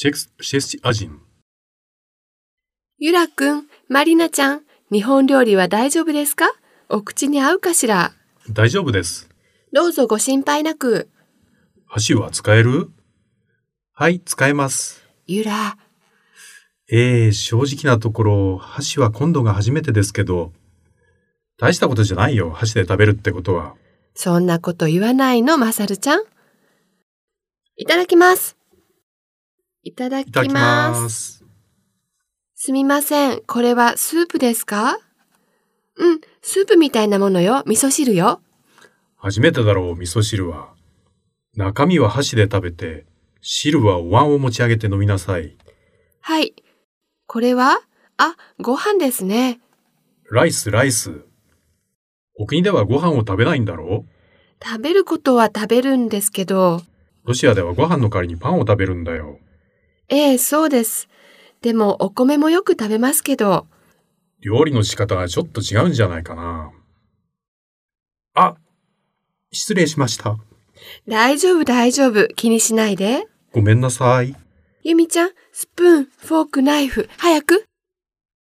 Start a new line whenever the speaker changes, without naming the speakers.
チェスア人。
ゆらくん、まりなちゃん、日本料理は大丈夫ですか？お口に合うかしら？
大丈夫です。
どうぞご心配なく。
箸は使える？はい、使えます。
ゆら。
正直なところ、箸は今度が初めてですけど、大したことじゃないよ、箸で食べるってことは。
そんなこと言わないの、まさるちゃん。いただきます。いただきます。すみません、これはスープですか？うん、スープみたいなものよ、味噌汁よ。
初めてだろう、味噌汁は。中身は箸で食べて、汁はお椀を持ち上げて飲みなさい。
はい。これは？ご飯ですね。
ライス。お国ではご飯を食べないんだろう？
食べることは食べるんですけど。
ロシアではご飯の代わりにパンを食べるんだよ。
そうです。でもお米もよく食べますけど。
料理の仕方がちょっと違うんじゃないかな。失礼しました。
大丈夫。気にしないで。
ごめんなさい。
ゆみちゃん、スプーン、フォーク、ナイフ、早く。